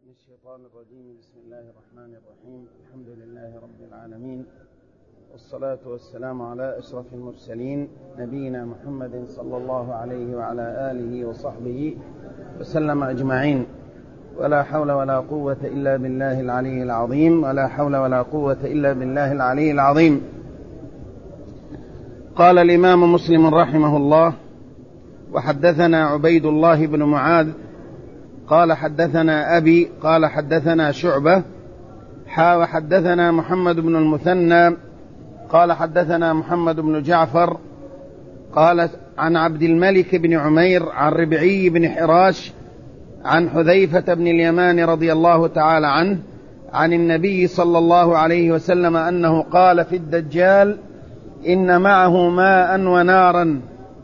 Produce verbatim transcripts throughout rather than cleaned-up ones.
من الشيطان الرجيم. بسم الله الرحمن الرحيم. الحمد لله رب العالمين، والصلاة والسلام على أشرف المرسلين نبينا محمد صلى الله عليه وعلى آله وصحبه وسلم أجمعين. ولا حول ولا قوة إلا بالله العلي العظيم ولا حول ولا قوة إلا بالله العلي العظيم. قال الإمام مسلم رحمه الله: وحدثنا عبيد الله بن معاذ قال حدثنا أبي قال حدثنا شعبة حا وحدثنا محمد بن المثنى قال حدثنا محمد بن جعفر قال عن عبد الملك بن عمير عن ربعي بن حراش عن حذيفة بن اليمان رضي الله تعالى عنه عن النبي صلى الله عليه وسلم أنه قال في الدجال: إن معه ماء ونارا،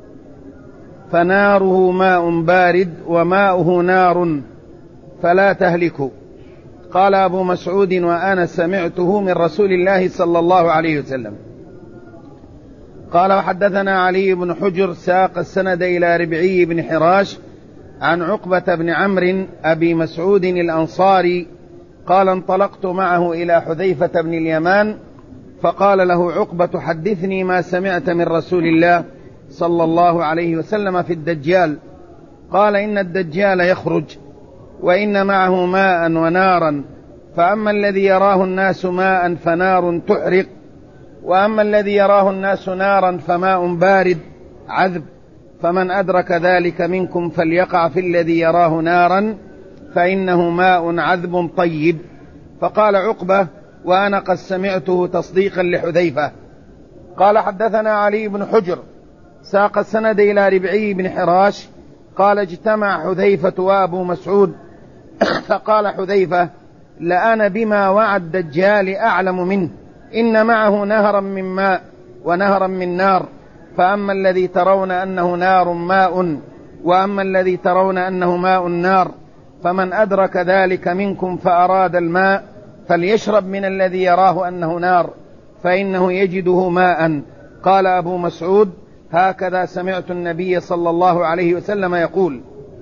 فناره ماء بارد وماؤه نار فلا تهلكوا. قال أبو مسعود: وأنا سمعته من رسول الله صلى الله عليه وسلم. قال: وحدثنا علي بن حجر ساق السند إلى ربعي بن حراش عن عقبة بن عمرو أبي مسعود الأنصاري قال: انطلقت معه إلى حذيفة بن اليمان فقال له عقبة: حدثني ما سمعت من رسول الله صلى الله عليه وسلم في الدجال. قال: إن الدجال يخرج وإن معه ماء ونارا، فأما الذي يراه الناس ماء فنار تحرق، وأما الذي يراه الناس نارا فماء بارد عذب، فمن أدرك ذلك منكم فليقع في الذي يراه نارا فإنه ماء عذب طيب. فقال عقبة: وأنا قد سمعته تصديقا لحذيفة. قال: حدثنا علي بن حجر ساق السند إلى ربعي بن حراش قال: اجتمع حذيفة وأبو مسعود فقال حذيفة: لأنا بما وعى الدجال أعلم منه، إن معه نهرا من ماء ونهرا من نار، فأما الذي ترون أنه نار ماء، وأما الذي ترون أنه ماء نار، فمن أدرك ذلك منكم فأراد الماء فليشرب من الذي يراه أنه نار فإنه يجده ماء. قال أبو مسعود: هكذا سمعت النبي صلى الله عليه وسلم يقول.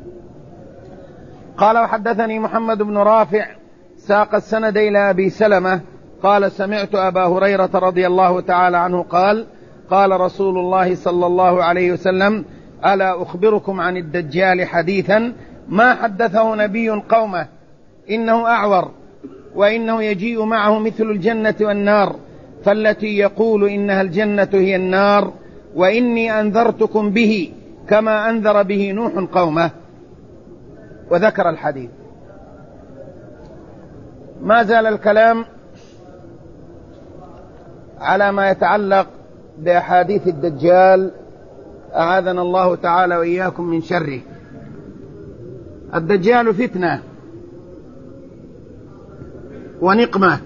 قال: وحدثني محمد بن رافع ساق السند إلى أبي سلمة قال: سمعت أبا هريرة رضي الله تعالى عنه قال: قال رسول الله صلى الله عليه وسلم: ألا أخبركم عن الدجال حديثا ما حدثه نبي قومه، إنه أعور، وإنه يجيء معه مثل الجنة والنار، فالتي يقول إنها الجنة هي النار، وإني أنذرتكم به كما أنذر به نوح قومه. وذكر الحديث. ما زال الكلام على ما يتعلق بأحاديث الدجال، أعاذنا الله تعالى وإياكم من شره. الدجال فتنة ونقمة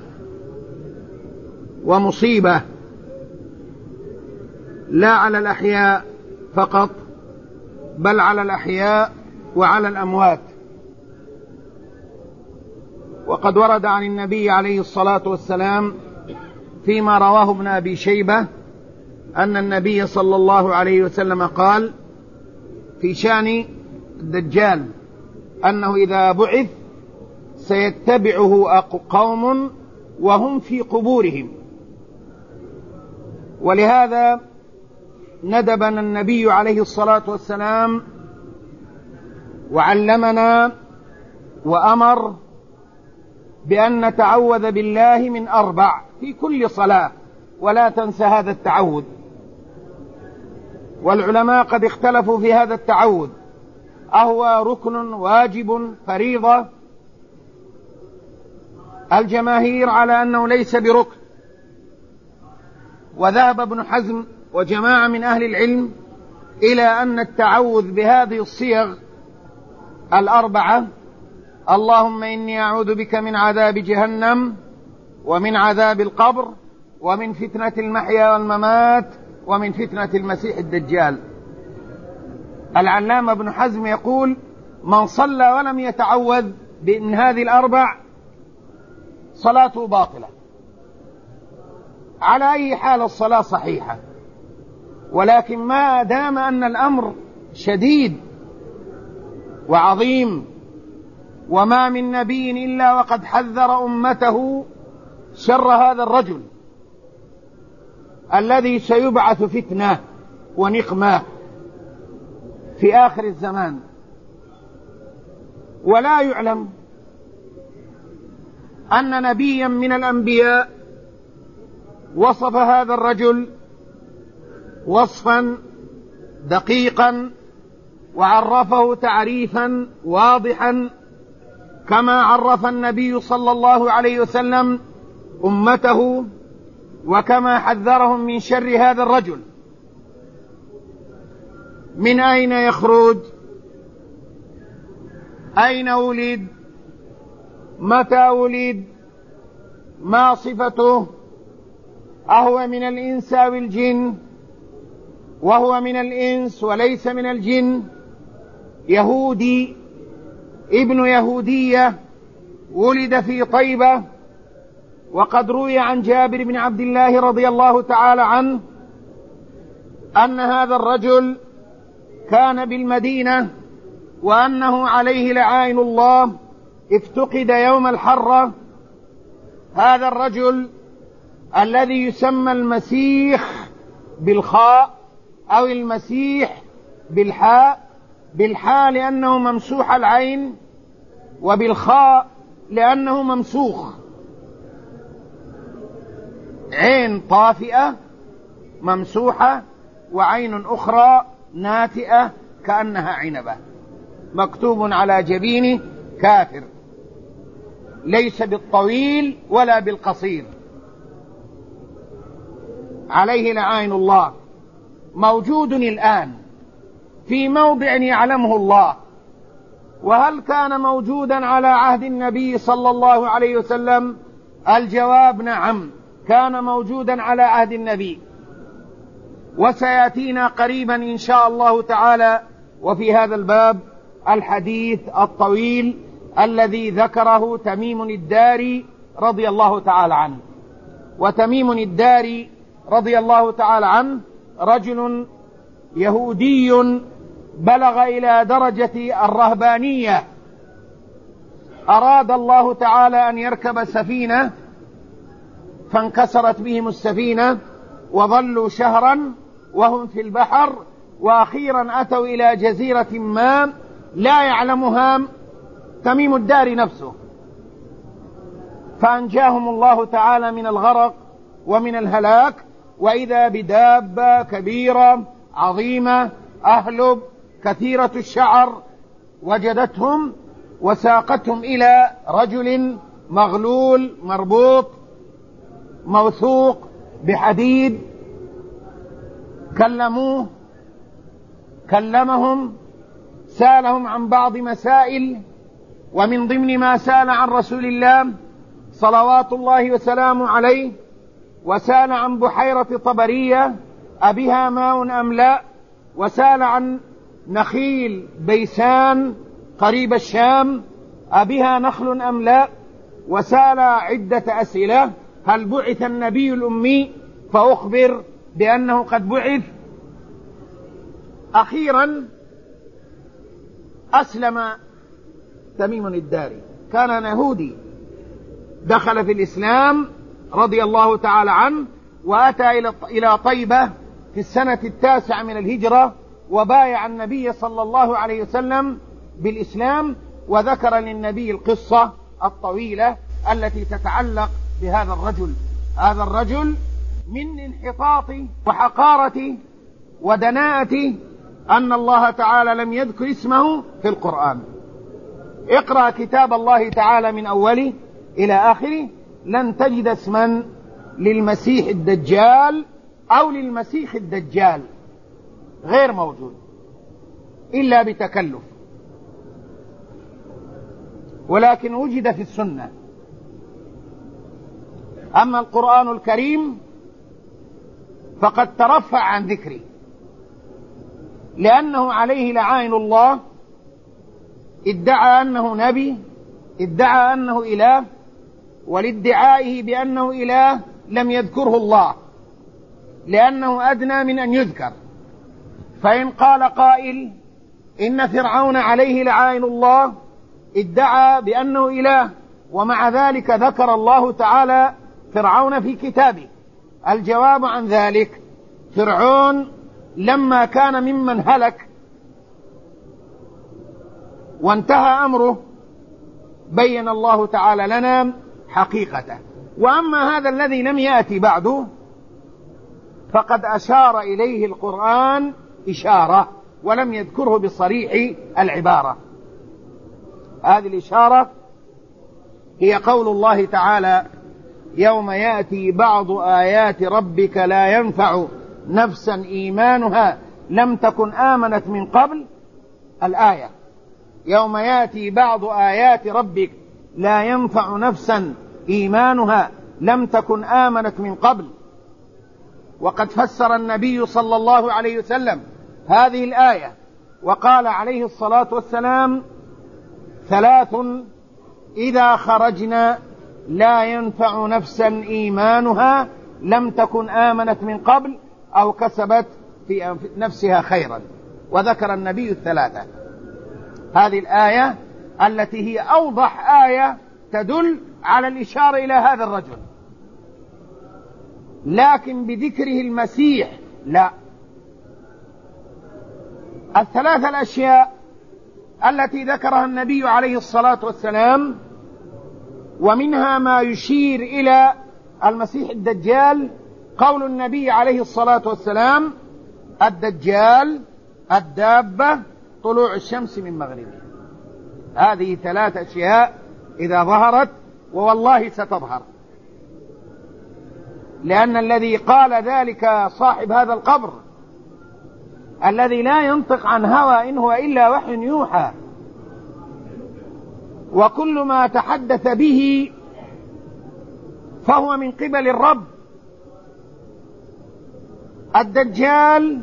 ومصيبة، لا على الأحياء فقط، بل على الأحياء وعلى الأموات. وقد ورد عن النبي عليه الصلاة والسلام فيما رواه ابن أبي شيبة أن النبي صلى الله عليه وسلم قال في شأن الدجال أنه إذا بعث سيتبعه قوم وهم في قبورهم. ولهذا ندبنا النبي عليه الصلاة والسلام وعلمنا وأمر بأن نتعوذ بالله من أربع في كل صلاة، ولا تنسى هذا التعوذ. والعلماء قد اختلفوا في هذا التعوذ، أهو ركن واجب فريضة؟ الجماهير على أنه ليس بركن، وذهب ابن حزم وجماعة من أهل العلم إلى أن التعوذ بهذه الصيغ الأربعة: اللهم إني أعوذ بك من عذاب جهنم، ومن عذاب القبر، ومن فتنة المحيا والممات، ومن فتنة المسيح الدجال. العلامة ابن حزم يقول: من صلى ولم يتعوذ بإن هذه الأربع صلاته باطلة. على أي حال الصلاة صحيحة، ولكن ما دام أن الأمر شديد وعظيم وما من نبي إلا وقد حذر أمته شر هذا الرجل الذي سيبعث فتنة ونقمة في آخر الزمان. ولا يعلم أن نبيا من الأنبياء وصف هذا الرجل وصفا دقيقا وعرفه تعريفا واضحا كما عرف النبي صلى الله عليه وسلم أمته وكما حذرهم من شر هذا الرجل. من أين يخرج؟ أين ولد؟ متى ولد؟ ما صفته؟ أهو من الإنس أو الجن؟ وهو من الإنس وليس من الجن، يهودي ابن يهودية، ولد في طيبة. وقد روي عن جابر بن عبد الله رضي الله تعالى عنه أن هذا الرجل كان بالمدينة وأنه عليه لعائن الله افتقد يوم الحرة. هذا الرجل الذي يسمى المسيح بالخاء أو المسيح بالحاء، بالحاء لأنه ممسوح العين، وبالخاء لأنه ممسوخ، عين طافئة ممسوحة وعين أخرى ناتئة كأنها عنبة، مكتوب على جبينه كافر، ليس بالطويل ولا بالقصير، عليه لعائن الله، موجود الآن في موضع يعلمه الله. وهل كان موجودا على عهد النبي صلى الله عليه وسلم؟ الجواب نعم، كان موجودا على عهد النبي، وسيأتينا قريبا إن شاء الله تعالى وفي هذا الباب الحديث الطويل الذي ذكره تميم الداري رضي الله تعالى عنه. وتميم الداري رضي الله تعالى عنه رجل يهودي بلغ إلى درجة الرهبانية، أراد الله تعالى أن يركب سفينة فانكسرت بهم السفينة وظلوا شهرا وهم في البحر، وأخيرا أتوا إلى جزيرة ما لا يعلمها تميم الداري نفسه، فأنجاهم الله تعالى من الغرق ومن الهلاك، وإذا بدابة كبيرة عظيمة أهلب كثيرة الشعر وجدتهم وساقتهم إلى رجل مغلول مربوط موثوق بحديد. كلموه كلمهم سالهم عن بعض مسائل، ومن ضمن ما سال عن رسول الله صلوات الله وسلامه عليه، وسال عن بحيرة طبرية أبها ماء أم لا، وسال عن نخيل بيسان قريب الشام أبها نخل أم لا، وسال عدة أسئلة. هل بعث النبي الأمي؟ فأخبر بأنه قد بعث. أخيرا أسلم تميم الداري، كان يهودي دخل في الإسلام رضي الله تعالى عنه، وأتى إلى طيبة في السنة التاسعة من الهجرة وبايع النبي صلى الله عليه وسلم بالإسلام، وذكر للنبي القصة الطويلة التي تتعلق بهذا الرجل. هذا الرجل من انحطاط وحقارة ودناءة أن الله تعالى لم يذكر اسمه في القرآن. اقرأ كتاب الله تعالى من أوله إلى آخره لن تجد اسما للمسيح الدجال أو للمسيح الدجال، غير موجود إلا بتكلف، ولكن وجد في السنة. أما القرآن الكريم فقد ترفع عن ذكره، لأنه عليه لعائن الله ادعى أنه نبي، ادعى أنه إله، ولادعائه بأنه إله لم يذكره الله لأنه أدنى من أن يذكر. فإن قال قائل إن فرعون عليه لعائن الله ادعى بأنه إله، ومع ذلك ذكر الله تعالى فرعون في كتابه. الجواب عن ذلك: فرعون لما كان ممن هلك وانتهى أمره بين الله تعالى لنا حقيقته. وأما هذا الذي لم يأتي بعده فقد أشار إليه القرآن إشارة ولم يذكره بصريح العبارة. هذه الإشارة هي قول الله تعالى: يوم يأتي بعض آيات ربك لا ينفع نفسا إيمانها لم تكن آمنت من قبل. الآية: يوم يأتي بعض آيات ربك لا ينفع نفسا إيمانها لم تكن آمنت من قبل. وقد فسر النبي صلى الله عليه وسلم هذه الآية وقال عليه الصلاة والسلام: ثلاث إذا خرجنا لا ينفع نفسا إيمانها لم تكن آمنت من قبل أو كسبت في نفسها خيرا. وذكر النبي الثلاثة. هذه الآية التي هي أوضح آية تدل على الإشارة إلى هذا الرجل، لكن بذكره المسيح لا. الثلاثة الأشياء التي ذكرها النبي عليه الصلاة والسلام ومنها ما يشير إلى المسيح الدجال، قول النبي عليه الصلاة والسلام: الدجال، الدابة، طلوع الشمس من مغربها. هذه ثلاث أشياء إذا ظهرت، ووالله ستظهر، لأن الذي قال ذلك صاحب هذا القبر الذي لا ينطق عن هوى إن هو إلا وحي يوحى، وكل ما تحدث به فهو من قبل الرب. الدجال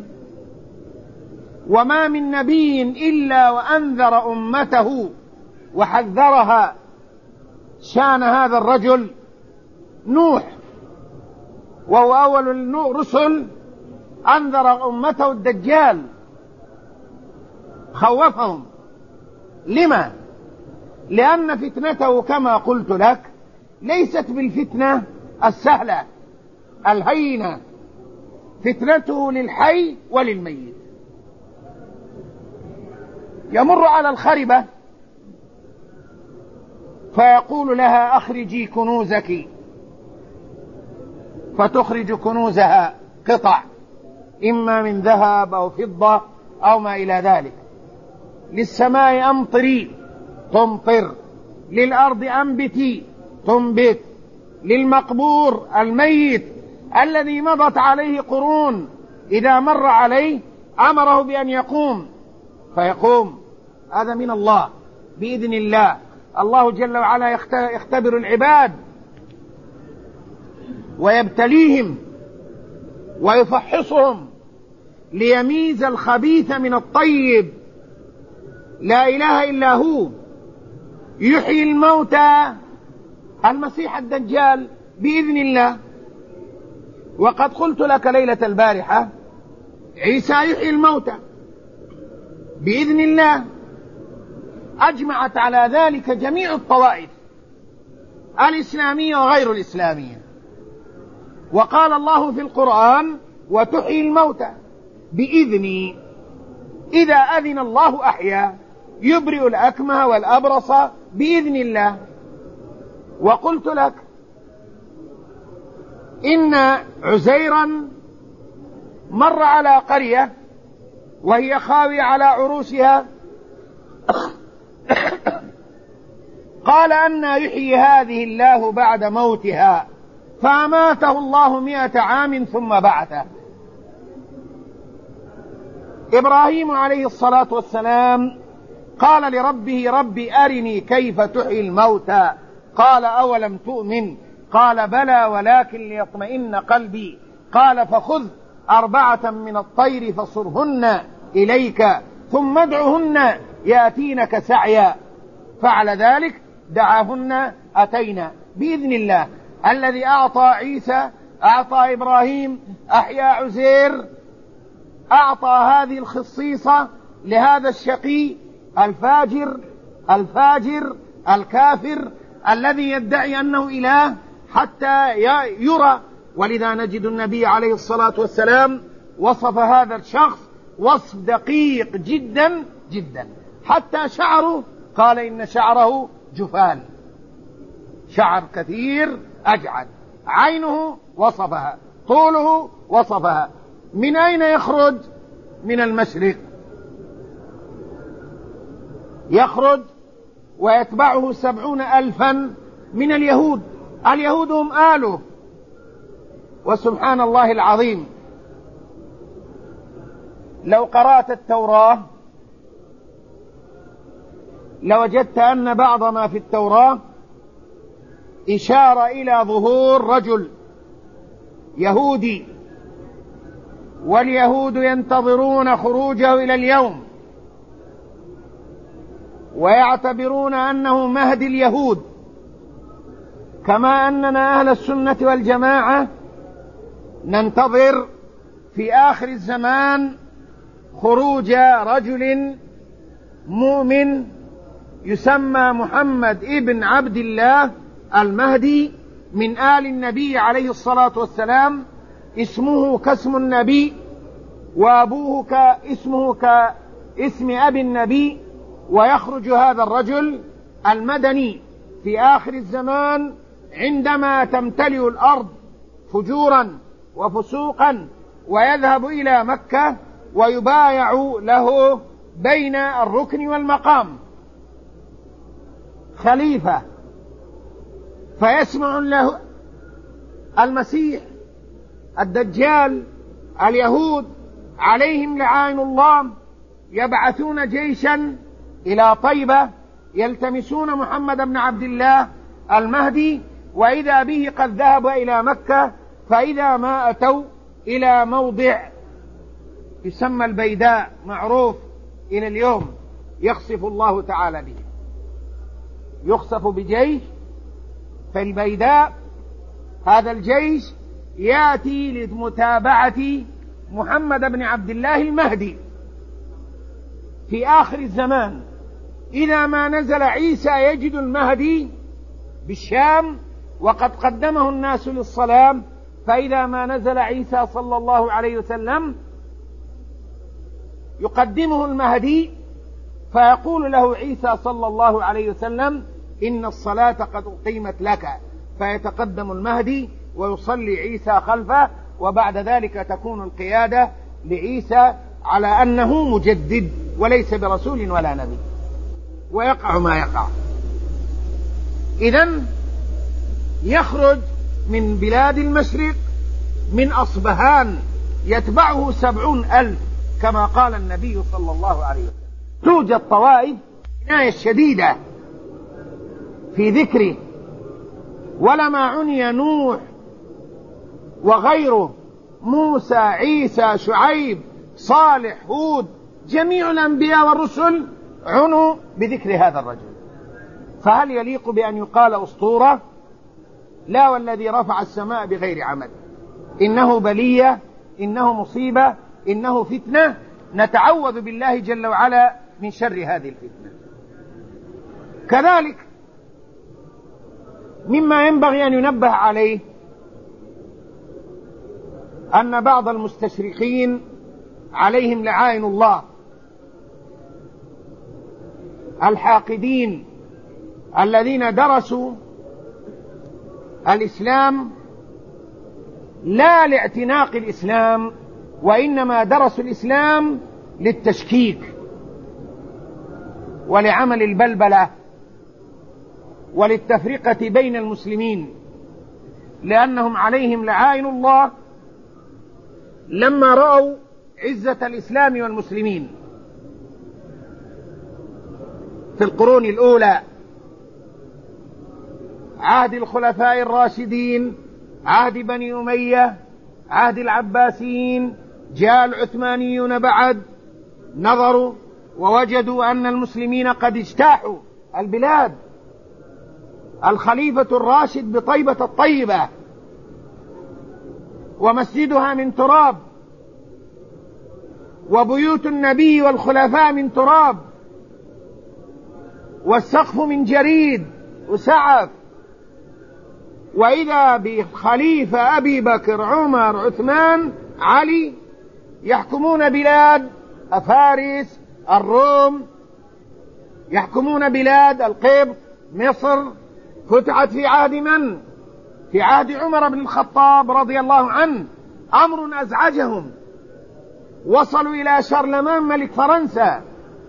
وما من نبي إلا وأنذر أمته وحذرها شان هذا الرجل. نوح وهو أول الرسل أنذر أمته الدجال، خوفهم. لما؟ لأن فتنته كما قلت لك ليست بالفتنة السهلة الهينة، فتنته للحي وللميت. يمر على الخربة فيقول لها: أخرجي كنوزك، فتخرج كنوزها قطع، إما من ذهب أو فضة أو ما إلى ذلك. للسماء أمطري، تمطر. للأرض أنبتي، تنبت. للمقبور الميت الذي مضت عليه قرون إذا مر عليه أمره بأن يقوم فيقوم. هذا من الله بإذن الله. الله جل وعلا يختبر العباد ويبتليهم ويفحصهم ليميز الخبيث من الطيب. لا إله إلا هو يحيي الموتى، المسيح الدجال بإذن الله. وقد قلت لك ليلة البارحة: عيسى يحيي الموتى بإذن الله. أجمعت على ذلك جميع الطوائف الإسلامية وغير الإسلامية. وقال الله في القرآن: وتحيي الموتى بإذني. إذا أذن الله أحيا، يبرئ الأكمه والأبرص بإذن الله. وقلت لك إن عزيرا مر على قرية وهي خاوية على عروشها، قال: أنى يحيي هذه الله بعد موتها؟ فأماته الله مئة عام ثم بعثه. إبراهيم عليه الصلاة والسلام قال لربه: رب أرني كيف تحيي الموتى. قال: أولم تؤمن؟ قال: بلى ولكن ليطمئن قلبي. قال: فخذ أربعة من الطير فصرهن إليك ثم ادعهن يأتينك سعيا. فعل ذلك، دعاهن أتينا بإذن الله. الذي أعطى عيسى، أعطى إبراهيم، أحيا عزير، أعطى هذه الخصيصة لهذا الشقي الفاجر الفاجر الكافر الذي يدعي أنه إله حتى يرى. ولذا نجد النبي عليه الصلاة والسلام وصف هذا الشخص وصف دقيق جدا جدا، حتى شعره قال إن شعره جفال، شعر كثير أجعد. عينه وصفها، طوله وصفها. من أين يخرج؟ من المشرق. يخرج ويتبعه سبعون ألفا من اليهود. اليهود هم آله. وسبحان الله العظيم، لو قرأت التوراة لوجدت أن بعض ما في التوراة إشارة إلى ظهور رجل يهودي، واليهود ينتظرون خروجه إلى اليوم، ويعتبرون أنه مهدي اليهود، كما أننا أهل السنة والجماعة ننتظر في آخر الزمان خروج رجل مؤمن يسمى محمد ابن عبد الله المهدي من آل النبي عليه الصلاة والسلام، اسمه كاسم النبي وأبوه كاسمه كاسم أبي النبي. ويخرج هذا الرجل المدني في آخر الزمان عندما تمتلئ الأرض فجورا وفسوقا، ويذهب إلى مكة ويبايع له بين الركن والمقام خليفة، فيسمع له المسيح الدجال اليهود عليهم لعائن الله يبعثون جيشا إلى طيبة يلتمسون محمد بن عبد الله المهدي، وإذا به قد ذهب إلى مكة، فإذا ما أتوا إلى موضع يسمى البيداء معروف إلى اليوم يخسف الله تعالى به، يخسف بجيش في البيداء. هذا الجيش يأتي لمتابعة محمد بن عبد الله المهدي في آخر الزمان. إذا ما نزل عيسى يجد المهدي بالشام وقد قدمه الناس للصلاة، فإذا ما نزل عيسى صلى الله عليه وسلم يقدمه المهدي، فيقول له عيسى صلى الله عليه وسلم إن الصلاة قد أقيمت لك، فيتقدم المهدي ويصلي عيسى خلفه، وبعد ذلك تكون القيادة لعيسى على أنه مجدد وليس برسول ولا نبي، ويقع ما يقع. إذن يخرج من بلاد المشرق من أصبهان يتبعه سبعون ألف كما قال النبي صلى الله عليه وسلم. توجد طوائف عناية شديدة في ذكره، ولما عني نوح وغيره، موسى، عيسى، شعيب، صالح، هود، جميع الأنبياء والرسل عنوا بذكر هذا الرجل. فهل يليق بأن يقال أسطورة؟ لا، والذي رفع السماء بغير عمد. إنه بلية، إنه مصيبة، إنه فتنة، نتعوذ بالله جل وعلا من شر هذه الفتنة. كذلك مما ينبغي أن ينبه عليه أن بعض المستشرقين عليهم لعائن الله الحاقدين الذين درسوا الإسلام لا لاعتناق الإسلام، وإنما درسوا الإسلام للتشكيك ولعمل البلبلة وللتفرقة بين المسلمين، لأنهم عليهم لعائن الله لما رأوا عزة الإسلام والمسلمين في القرون الأولى، عهد الخلفاء الراشدين، عهد بني أمية، عهد العباسيين، جاء العثمانيون بعد، نظروا ووجدوا أن المسلمين قد اجتاحوا البلاد. الخليفة الراشد بطيبة الطيبة ومسجدها من تراب، وبيوت النبي والخلفاء من تراب، والسقف من جريد وسعف، وإذا بخليفة أبي بكر عمر عثمان علي يحكمون بلاد فارس الروم، يحكمون بلاد القبط مصر، فتحت في عهد من؟ في عهد عمر بن الخطاب رضي الله عنه. أمر أزعجهم، وصلوا إلى شارلمان ملك فرنسا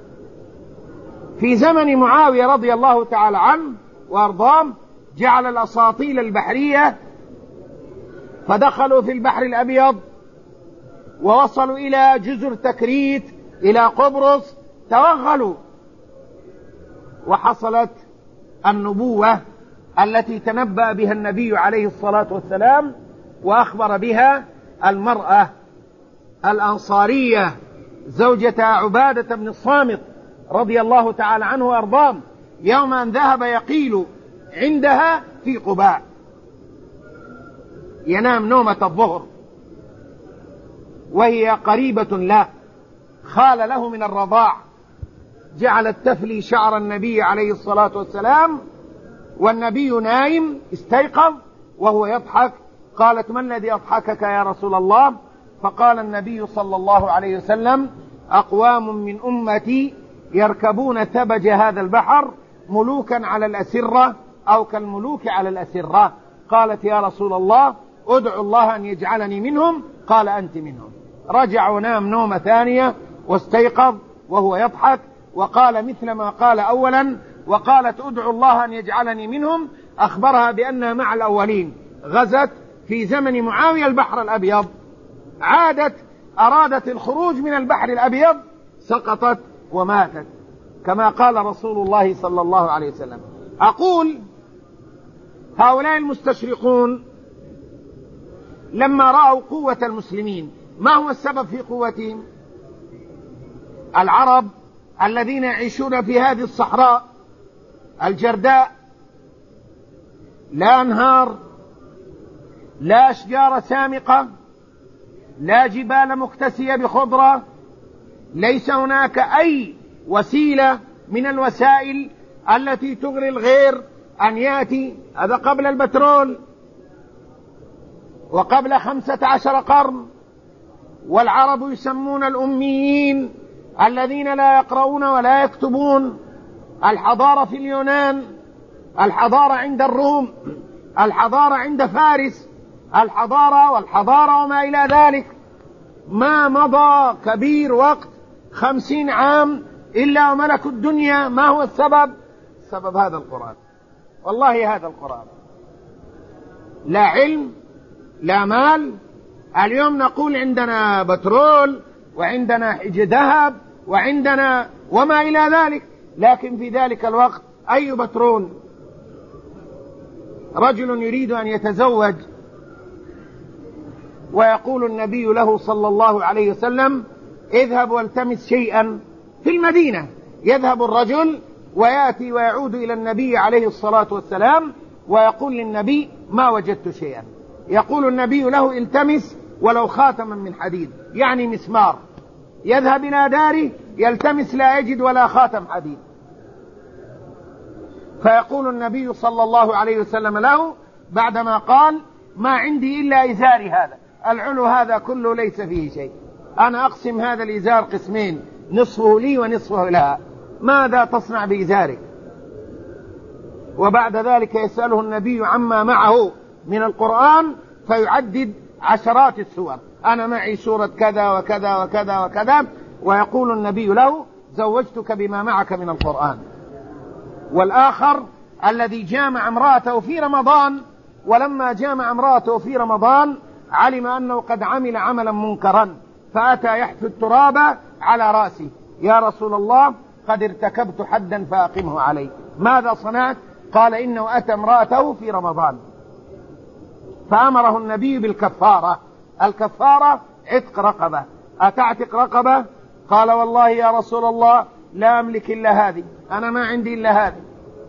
في زمن معاوية رضي الله تعالى عنه وأرضاه، جعل الأساطيل البحرية فدخلوا في البحر الأبيض ووصلوا إلى جزر تكريت، إلى قبرص، توغلوا، وحصلت النبوة التي تنبأ بها النبي عليه الصلاة والسلام وأخبر بها المرأة الأنصارية زوجة عبادة بن الصامت رضي الله تعالى عنه وأرضاه، يوم أن ذهب يقيل عندها في قباء، ينام نومة الظهر وهي قريبة له، خال له من الرضاع، جعلت تفلي شعر النبي عليه الصلاة والسلام، والنبي نايم، استيقظ وهو يضحك. قالت: ما الذي أضحكك يا رسول الله؟ فقال النبي صلى الله عليه وسلم: أقوام من أمتي يركبون ثبج هذا البحر ملوكا على الأسرة أو كالملوك على الأسرة. قالت: يا رسول الله ادعو الله أن يجعلني منهم. قال: أنت منهم. رجع ونام نومة ثانية واستيقظ وهو يضحك، وقال مثل ما قال أولا، وقالت: ادعو الله أن يجعلني منهم. أخبرها بأنها مع الأولين، غزت في زمن معاوية البحر الأبيض، عادت أرادت الخروج من البحر الأبيض، سقطت وماتت كما قال رسول الله صلى الله عليه وسلم. أقول هؤلاء المستشرقون لما رأوا قوة المسلمين، ما هو السبب في قوتهم؟ العرب الذين يعيشون في هذه الصحراء الجرداء، لا أنهار، لا أشجار سامقة، لا جبال مكتسية بخضرة، ليس هناك أي وسيلة من الوسائل التي تغري الغير أن يأتي. هذا قبل البترول وقبل خمسة عشر قرن. والعرب يسمون الأميين الذين لا يقرؤون ولا يكتبون. الحضارة في اليونان، الحضارة عند الروم، الحضارة عند فارس، الحضارة والحضارة وما إلى ذلك. ما مضى كبير وقت خمسين عام إلا وملكوا الدنيا. ما هو السبب؟ سبب هذا القرآن، والله هذا القرآن. لا علم، لا مال. اليوم نقول عندنا بترول وعندنا حج ذهب وعندنا وما إلى ذلك، لكن في ذلك الوقت أي بترول؟ رجل يريد أن يتزوج ويقول النبي له صلى الله عليه وسلم: اذهب والتمس شيئا في المدينة. يذهب الرجل ويأتي ويعود إلى النبي عليه الصلاة والسلام ويقول للنبي: ما وجدت شيئا. يقول النبي له: التمس ولو خاتما من حديد، يعني مسمار. يذهب إلى داره يلتمس لا يجد ولا خاتم حديد. فيقول النبي صلى الله عليه وسلم له بعدما قال: ما عندي إلا إزاري هذا، العلو هذا كله ليس فيه شيء، أنا أقسم هذا الإزار قسمين، نصفه لي ونصفه لها، ماذا تصنع بإزارك؟ وبعد ذلك يسأله النبي عما معه من القرآن فيعدد عشرات السور، أنا معي سورة كذا وكذا وكذا وكذا، ويقول النبي له: زوجتك بما معك من القرآن. والآخر الذي جامع امرأته في رمضان، ولما جامع امرأته في رمضان علم أنه قد عمل عملا منكرا، فأتى يحث التراب على رأسه: يا رسول الله قد ارتكبت حدا فأقمه علي. ماذا صنعت؟ قال: إنه أتى امرأته في رمضان. فأمره النبي بالكفارة. الكفارة عتق رقبة. أتعتق رقبة؟ قال: والله يا رسول الله لا أملك إلا هذه، أنا ما عندي إلا هذه.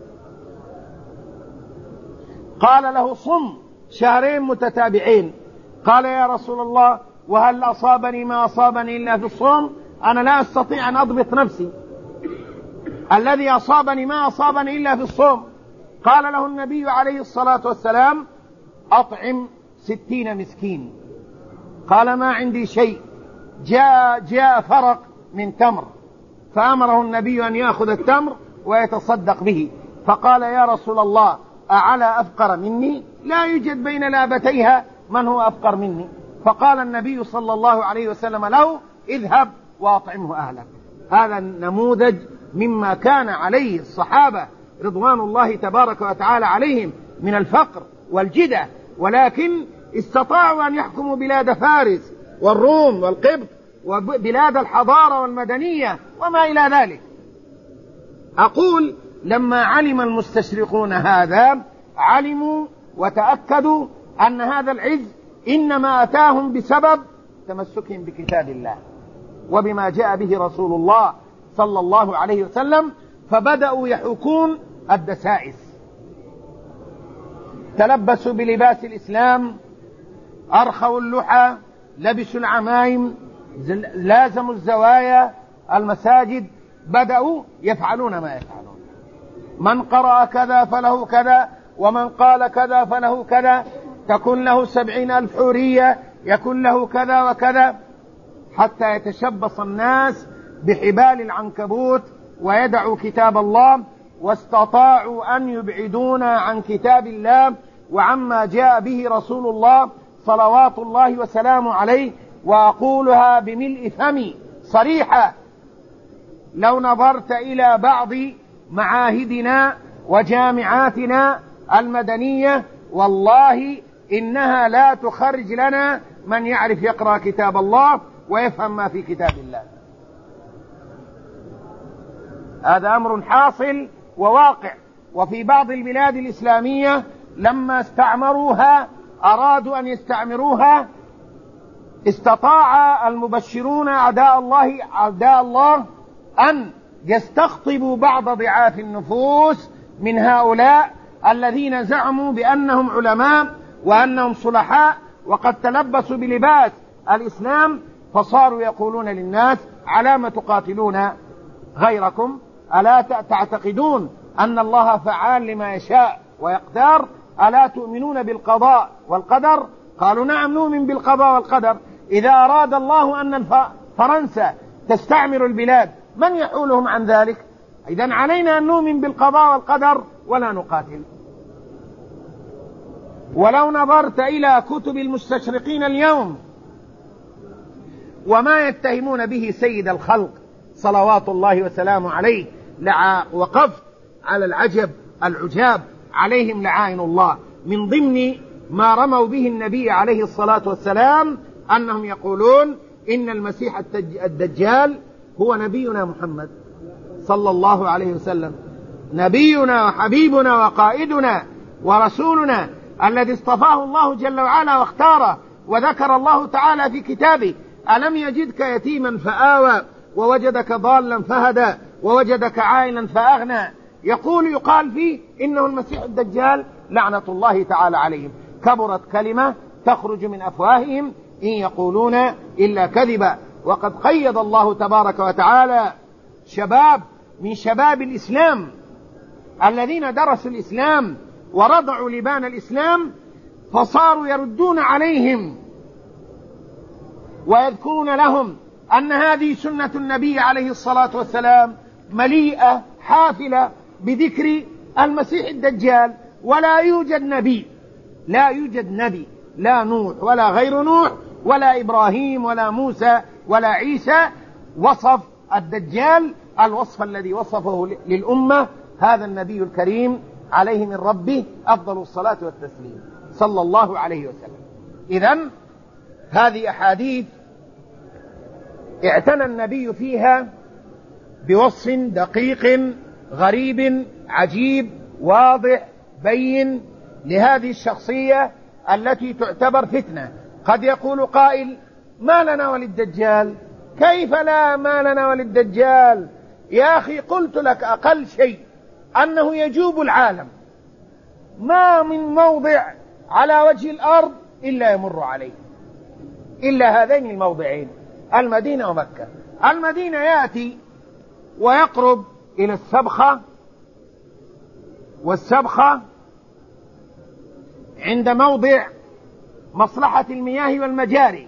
قال له: صم شهرين متتابعين. قال: يا رسول الله وهل أصابني ما أصابني إلا في الصوم؟ أنا لا أستطيع أن أضبط نفسي، الذي أصابني ما أصابني إلا في الصوم. قال له النبي عليه الصلاة والسلام أطعم ستين مسكين. قال ما عندي شيء. جاء, جاء فرق من تمر فأمره النبي أن يأخذ التمر ويتصدق به. فقال يا رسول الله أعلى أفقر مني؟ لا يوجد بين لابتيها من هو أفقر مني. فقال النبي صلى الله عليه وسلم له اذهب وأطعمه أهلك. هذا النموذج مما كان عليه الصحابة رضوان الله تبارك وتعالى عليهم من الفقر والجدة، ولكن استطاعوا أن يحكموا بلاد فارس والروم والقبط وبلاد الحضارة والمدنية وما إلى ذلك. أقول لما علم المستشرقون هذا علموا وتأكدوا أن هذا العز إنما أتاهم بسبب تمسكهم بكتاب الله وبما جاء به رسول الله صلى الله عليه وسلم، فبدأوا يحوكون الدسائس. تلبسوا بلباس الإسلام، أرخوا اللحى، لبسوا العمائم، لازموا الزوايا، المساجد، بدأوا يفعلون ما يفعلون. من قرأ كذا فله كذا، ومن قال كذا فله كذا، تكون له سبعين ألف حورية، يكون له كذا وكذا، حتى يتشبص الناس بحبال العنكبوت ويدعوا كتاب الله، واستطاعوا أن يبعدونا عن كتاب الله وعما جاء به رسول الله صلوات الله وسلامه عليه. وأقولها بملء فمي صريحة، لو نظرت إلى بعض معاهدنا وجامعاتنا المدنية والله إنها لا تخرج لنا من يعرف يقرأ كتاب الله ويفهم ما في كتاب الله. هذا أمر حاصل وواقع. وفي بعض البلاد الإسلامية لما استعمروها أرادوا أن يستعمروها، استطاع المبشرون أعداء الله أعداء الله أن يستقطبوا بعض ضعاف النفوس من هؤلاء الذين زعموا بأنهم علماء وأنهم صلحاء وقد تلبسوا بلباس الإسلام، فصاروا يقولون للناس على ما تقاتلون غيركم؟ ألا تعتقدون أن الله فعال لما يشاء ويقدر؟ ألا تؤمنون بالقضاء والقدر؟ قالوا نعم نؤمن بالقضاء والقدر. إذا أراد الله أن فرنسا تستعمر البلاد من يحولهم عن ذلك؟ إذن علينا أن نؤمن بالقضاء والقدر ولا نقاتل. ولو نظرت إلى كتب المستشرقين اليوم وما يتهمون به سيد الخلق صلوات الله وسلامه عليه، لع وقفت على العجب العجاب عليهم لعائن الله. من ضمن ما رموا به النبي عليه الصلاة والسلام أنهم يقولون إن المسيح الدجال هو نبينا محمد صلى الله عليه وسلم، نبينا وحبيبنا وقائدنا ورسولنا الذي اصطفاه الله جل وعلا واختاره. وذكر الله تعالى في كتابه ألم يجدك يتيما فآوى ووجدك ضالا فهدى ووجدك عائلا فأغنى. يقول يقال فيه إنه المسيح الدجال لعنة الله تعالى عليهم. كبرت كلمة تخرج من أفواههم إن يقولون إلا كذبا. وقد قيد الله تبارك وتعالى شباب من شباب الإسلام الذين درسوا الإسلام ورضعوا لبان الإسلام، فصاروا يردون عليهم ويذكرون لهم أن هذه سنة النبي عليه الصلاة والسلام مليئة حافلة بذكر المسيح الدجال، ولا يوجد نبي لا يوجد نبي لا نوح ولا غير نوح ولا إبراهيم ولا موسى ولا عيسى وصف الدجال الوصف الذي وصفه للأمة هذا النبي الكريم عليه من ربه أفضل الصلاة والتسليم صلى الله عليه وسلم. إذن هذه أحاديث اعتنى النبي فيها بوصف دقيق غريب عجيب واضح بين لهذه الشخصية التي تعتبر فتنة. قد يقول قائل ما لنا وللدجال؟ كيف لا ما لنا وللدجال؟ يا أخي قلت لك أقل شيء أنه يجوب العالم، ما من موضع على وجه الأرض إلا يمر عليه إلا هذين الموضعين المدينة ومكة. المدينة يأتي ويقرب إلى السبخة، والسبخة عند موضع مصلحة المياه والمجاري،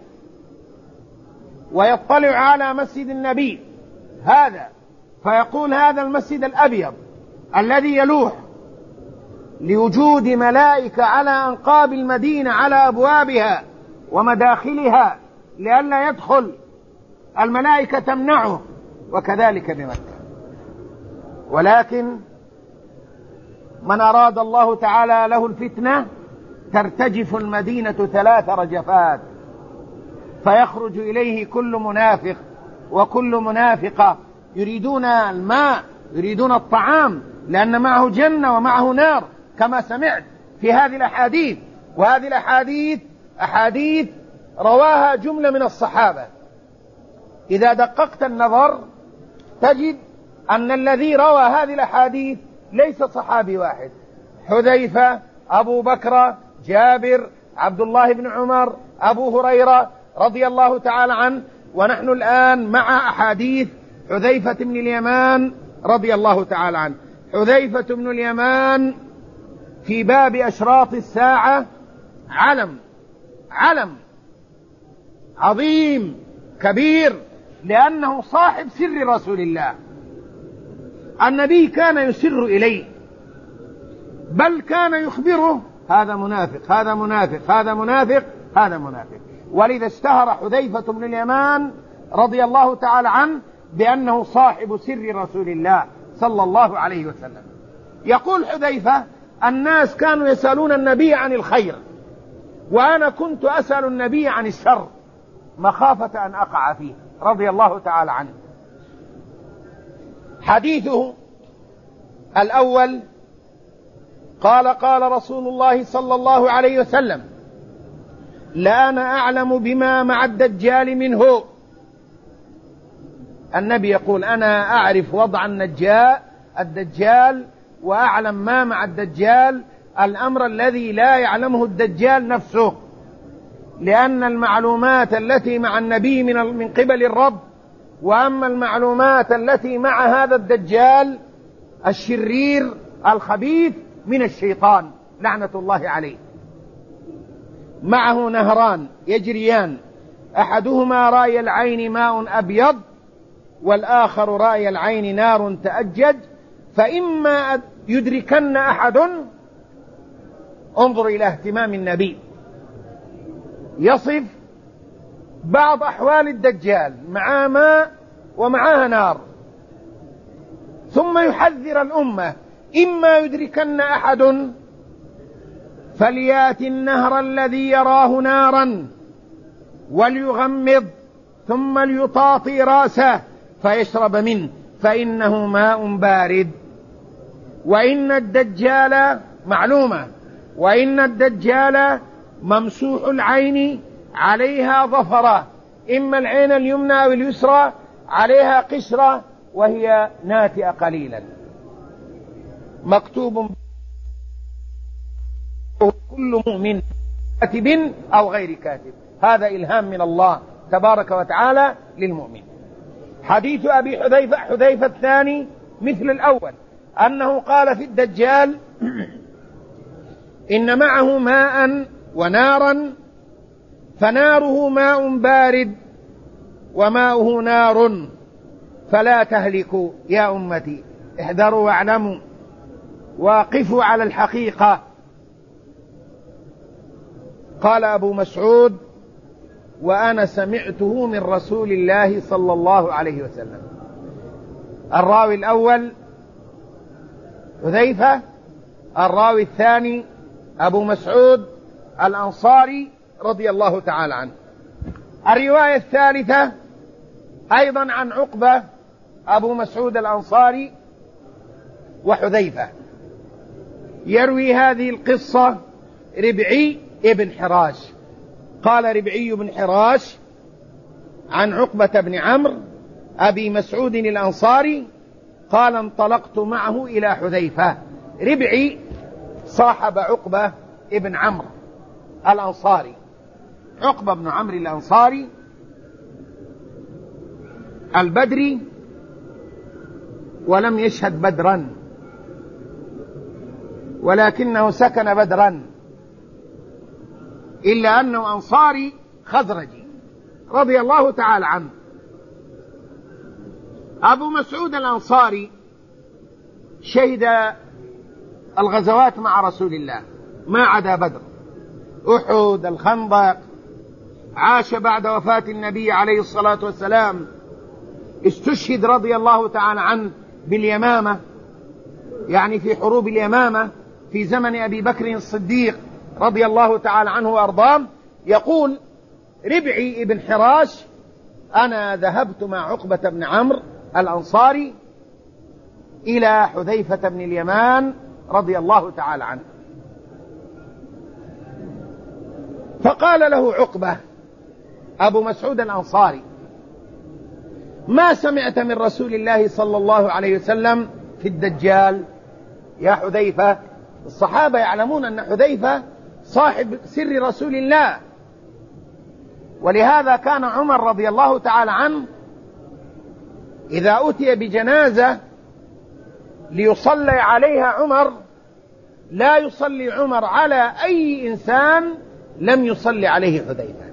ويطلع على مسجد النبي هذا فيقول هذا المسجد الأبيض الذي يلوح لوجود ملائكة على أنقاب المدينة على أبوابها ومداخلها لئلا يدخل، الملائكة تمنعه، وكذلك بمكة. ولكن من أراد الله تعالى له الفتنة ترتجف المدينة ثلاث رجفات، فيخرج إليه كل منافق وكل منافقة يريدون الماء، يريدون الطعام، لأن معه جنة ومعه نار كما سمعت في هذه الأحاديث. وهذه الأحاديث أحاديث رواها جملة من الصحابة. إذا دققت النظر تجد أن الذي روى هذه الأحاديث ليس صحابي واحد، حذيفة، أبو بكر، جابر، عبد الله بن عمر، أبو هريرة رضي الله تعالى عنه. ونحن الآن مع أحاديث حذيفة بن اليمان رضي الله تعالى عنه. حذيفة بن اليمان في باب أشراط الساعة علم علم عظيم كبير، لأنه صاحب سر رسول الله. النبي كان يسر إليه، بل كان يخبره هذا منافق هذا منافق هذا منافق هذا منافق. ولذا اشتهر حذيفة بن اليمان رضي الله تعالى عنه بأنه صاحب سر رسول الله صلى الله عليه وسلم. يقول حذيفة: الناس كانوا يسألون النبي عن الخير، وأنا كنت أسأل النبي عن الشر مخافة أن أقع فيه، رضي الله تعالى عنه. حديثه الأول قال: قال رسول الله صلى الله عليه وسلم: لا أنا أعلم بما مع الدجال منه. النبي يقول: أنا أعرف وضع النجاء الدجال وأعلم ما مع الدجال، الأمر الذي لا يعلمه الدجال نفسه، لأن المعلومات التي مع النبي من من قبل الرب، وأما المعلومات التي مع هذا الدجال الشرير الخبيث من الشيطان لعنة الله عليه. معه نهران يجريان، أحدهما رأي العين ماء أبيض، والآخر رأي العين نار تأجج، فإما يدركن أحد. انظر إلى اهتمام النبي، يصف بعض أحوال الدجال، معاه ماء ومعاه نار، ثم يحذر الأمة: إما يدركن أحد فليات النهر الذي يراه نارا وليغمض ثم ليطاطي راسه فيشرب منه فإنه ماء بارد. وإن الدجال معلومة، وإن الدجال ممسوح العين عليها ظفرة، إما العين اليمنى أو اليسرى عليها قشرة وهي ناتئة قليلا، مكتوب كل مؤمن كاتب أو غير كاتب. هذا إلهام من الله تبارك وتعالى للمؤمن. حديث أبي حذيفة حذيفة الثاني مثل الأول، أنه قال في الدجال: إن معه ماء ونارا، فناره ماء بارد وماؤه نار، فلا تهلكوا يا أمتي، احذروا واعلموا، واقفوا على الحقيقة. قال أبو مسعود: وأنا سمعته من رسول الله صلى الله عليه وسلم. الراوي الأول حذيفة، الراوي الثاني أبو مسعود الأنصاري رضي الله تعالى عنه. الرواية الثالثة أيضا عن عقبة، أبو مسعود الأنصاري وحذيفة. يروي هذه القصة ربعي ابن حراش. قال ربعي بن حراش عن عقبة بن عمرو أبي مسعود الأنصاري قال: انطلقت معه إلى حذيفة. ربعي صاحب عقبة ابن عمرو الأنصاري. عقبة بن عمرو الأنصاري البدري ولم يشهد بدرا، ولكنه سكن بدرا، إلا أنه أنصاري خزرجي رضي الله تعالى عنه. أبو مسعود الأنصاري شهد الغزوات مع رسول الله ما عدا بدر، أحد، الخندق، عاش بعد وفاة النبي عليه الصلاة والسلام، استشهد رضي الله تعالى عنه باليمامة، يعني في حروب اليمامة في زمن أبي بكر الصديق رضي الله تعالى عنه وأرضاه. يقول ربعي ابن حراش: أنا ذهبت مع عقبة بن عمرو الأنصاري إلى حذيفة بن اليمان رضي الله تعالى عنه، فقال له عقبة أبو مسعود الأنصاري: ما سمعت من رسول الله صلى الله عليه وسلم في الدجال يا حذيفة؟ الصحابة يعلمون أن حذيفة صاحب سر رسول الله، ولهذا كان عمر رضي الله تعالى عنه إذا أتي بجنازة ليصلي عليها عمر لا يصلي عمر على أي إنسان لم يصلي عليه حذيفة،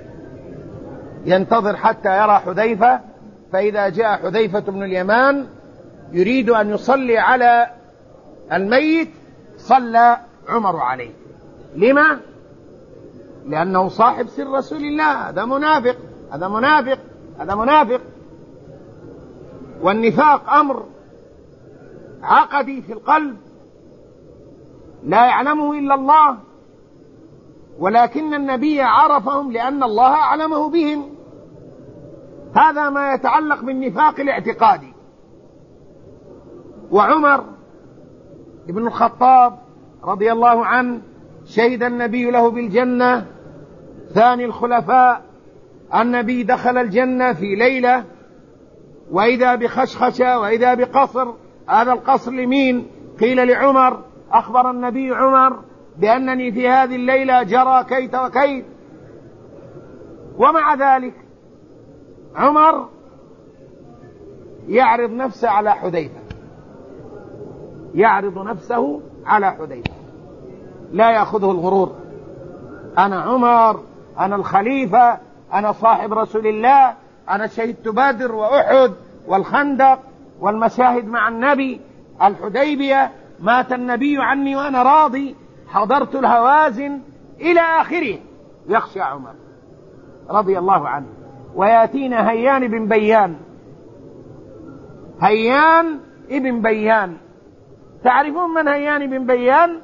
ينتظر حتى يرى حذيفة، فإذا جاء حذيفة بن اليمان يريد أن يصلي على الميت صلى عمر عليه. لما؟ لأنه صاحب سر رسول الله. هذا منافق، هذا منافق، هذا منافق. والنفاق أمر عقدي في القلب لا يعلمه إلا الله، ولكن النبي عرفهم لأن الله أعلمه بهم. هذا ما يتعلق بالنفاق الاعتقادي. وعمر ابن الخطاب رضي الله عنه شهد النبي له بالجنة، ثاني الخلفاء. النبي دخل الجنة في ليلة وإذا بخشخشة وإذا بقصر. هذا القصر لمين؟ قيل لعمر. أخبر النبي عمر بأنني في هذه الليلة جرى كيت وكيت. ومع ذلك عمر يعرض نفسه على حذيفة، يعرض نفسه على حذيفة، لا يأخذه الغرور. أنا عمر، أنا الخليفة، أنا صاحب رسول الله، أنا شهدت بدر وأحد والخندق والمشاهد مع النبي، الحديبية، مات النبي عني وأنا راضي، حضرت الهوازن، إلى آخره. يخشى عمر رضي الله عنه. ويأتينا هيان بن بيان، هيان ابن بيان. تعرفون من هيان بن بيان؟